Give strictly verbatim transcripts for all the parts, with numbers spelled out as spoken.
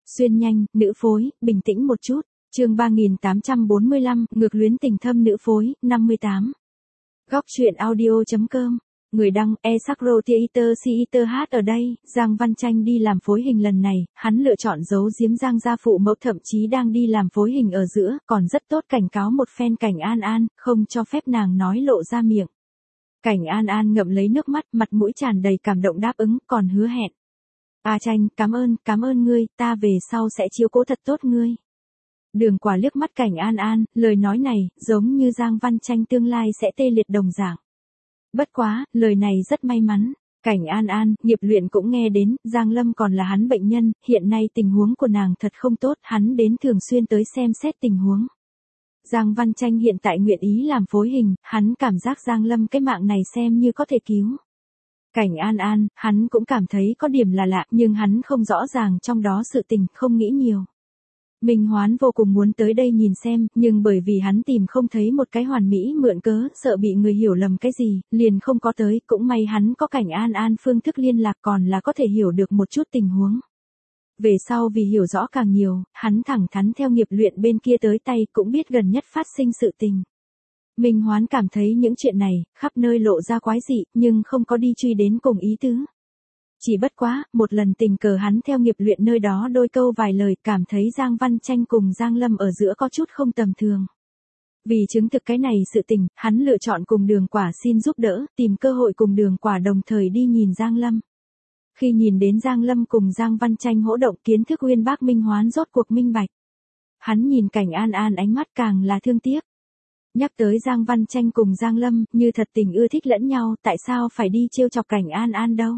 Xuyên nhanh, nữ phối, bình tĩnh một chút. Chương ba nghìn tám trăm bốn mươi lăm, ngược luyến tình thâm nữ phối, năm mươi tám. Góc truyện audio.com. Người đăng, Esakro Theater Theater hát ở đây, Giang Văn Chanh đi làm phối hình lần này, hắn lựa chọn giấu giếm Giang gia phụ mẫu thậm chí đang đi làm phối hình ở giữa, còn rất tốt cảnh cáo một phen Cảnh An An, không cho phép nàng nói lộ ra miệng. Cảnh An An ngậm lấy nước mắt, mặt mũi tràn đầy cảm động đáp ứng, còn hứa hẹn. A Chanh, cảm ơn, cảm ơn ngươi, ta về sau sẽ chiếu cố thật tốt ngươi. Đường Quả liếc mắt Cảnh An An, lời nói này, giống như Giang Văn Chanh tương lai sẽ tê liệt đồng dạng. Bất quá, lời này rất may mắn. Cảnh An An, Nghiệp Luyện cũng nghe đến, Giang Lâm còn là hắn bệnh nhân, hiện nay tình huống của nàng thật không tốt, hắn đến thường xuyên tới xem xét tình huống. Giang Văn Chanh hiện tại nguyện ý làm phối hình, hắn cảm giác Giang Lâm cái mạng này xem như có thể cứu. Cảnh An An, hắn cũng cảm thấy có điểm là lạ, nhưng hắn không rõ ràng trong đó sự tình, không nghĩ nhiều. Minh Hoán vô cùng muốn tới đây nhìn xem, nhưng bởi vì hắn tìm không thấy một cái hoàn mỹ mượn cớ, sợ bị người hiểu lầm cái gì, liền không có tới, cũng may hắn có Cảnh An An phương thức liên lạc còn là có thể hiểu được một chút tình huống. Về sau vì hiểu rõ càng nhiều, hắn thẳng thắn theo Nghiệp Luyện bên kia tới tay cũng biết gần nhất phát sinh sự tình. Minh Hoán cảm thấy những chuyện này, khắp nơi lộ ra quái dị, nhưng không có đi truy đến cùng ý tứ. Chỉ bất quá, một lần tình cờ hắn theo Nghiệp Luyện nơi đó đôi câu vài lời, cảm thấy Giang Văn Chanh cùng Giang Lâm ở giữa có chút không tầm thường. Vì chứng thực cái này sự tình, hắn lựa chọn cùng Đường Quả xin giúp đỡ, tìm cơ hội cùng Đường Quả đồng thời đi nhìn Giang Lâm. Khi nhìn đến Giang Lâm cùng Giang Văn Chanh hỗ động kiến thức uyên bác Minh Hoán rốt cuộc minh bạch. Hắn nhìn Cảnh An An ánh mắt càng là thương tiếc. Nhắc tới Giang Văn Chanh cùng Giang Lâm, như thật tình ưa thích lẫn nhau, tại sao phải đi trêu chọc Cảnh An An đâu?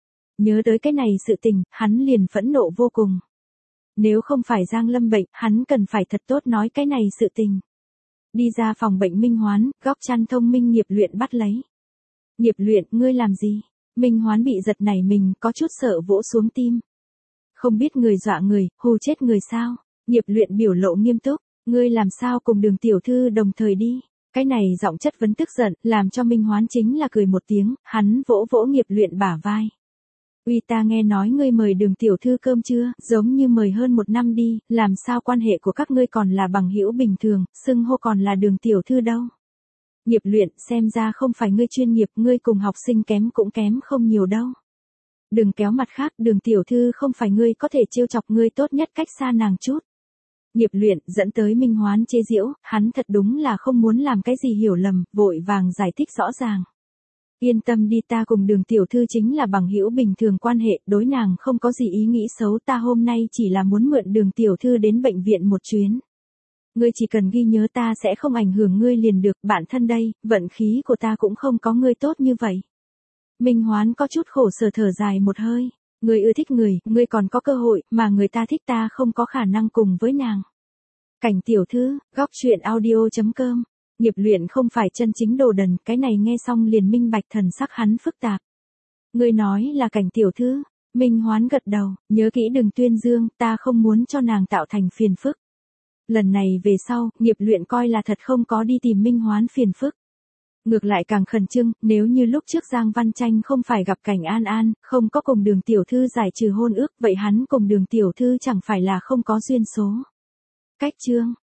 Nhớ tới cái này sự tình, hắn liền phẫn nộ vô cùng. Nếu không phải Giang Lâm bệnh, hắn cần phải thật tốt nói cái này sự tình. Đi ra phòng bệnh Minh Hoán, góc chăn thông minh Nghiệp Luyện bắt lấy. Nghiệp Luyện, ngươi làm gì? Minh Hoán bị giật nảy mình, có chút sợ vỗ xuống tim. Không biết người dọa người, hù chết người sao? Nghiệp Luyện biểu lộ nghiêm túc, ngươi làm sao cùng Đường tiểu thư đồng thời đi? Cái này giọng chất vấn tức giận, làm cho Minh Hoán chính là cười một tiếng, hắn vỗ vỗ Nghiệp Luyện bả vai. Uy, ta nghe nói ngươi mời Đường tiểu thư cơm chưa, giống như mời hơn một năm đi, làm sao quan hệ của các ngươi còn là bằng hữu bình thường, xưng hô còn là Đường tiểu thư đâu. Nghiệp Luyện, xem ra không phải ngươi chuyên nghiệp, ngươi cùng học sinh kém cũng kém không nhiều đâu. Đừng kéo mặt khác, Đường tiểu thư không phải ngươi có thể trêu chọc, ngươi tốt nhất cách xa nàng chút. Nghiệp Luyện, dẫn tới Minh Hoán chế giễu, hắn thật đúng là không muốn làm cái gì hiểu lầm, vội vàng giải thích rõ ràng. Yên tâm đi, ta cùng Đường tiểu thư chính là bằng hữu bình thường quan hệ, đối nàng không có gì ý nghĩ xấu, ta hôm nay chỉ là muốn mượn Đường tiểu thư đến bệnh viện một chuyến. Ngươi chỉ cần ghi nhớ ta sẽ không ảnh hưởng ngươi liền được, bản thân đây, vận khí của ta cũng không có ngươi tốt như vậy. Minh Hoán có chút khổ sở thở dài một hơi, ngươi ưa thích người, ngươi còn có cơ hội, mà người ta thích ta không có khả năng cùng với nàng. Cảnh tiểu thư, góc truyện audio.com. Nghiệp Luyện không phải chân chính đồ đần, cái này nghe xong liền minh bạch, thần sắc hắn phức tạp. Ngươi nói là Cảnh tiểu thư? Minh Hoán gật đầu, nhớ kỹ đừng tuyên dương, ta không muốn cho nàng tạo thành phiền phức. Lần này về sau, Nghiệp Luyện coi là thật không có đi tìm Minh Hoán phiền phức. Ngược lại càng khẩn trương, nếu như lúc trước Giang Văn Chanh không phải gặp Cảnh An An, không có cùng Đường tiểu thư giải trừ hôn ước, vậy hắn cùng Đường tiểu thư chẳng phải là không có duyên số. Cách chương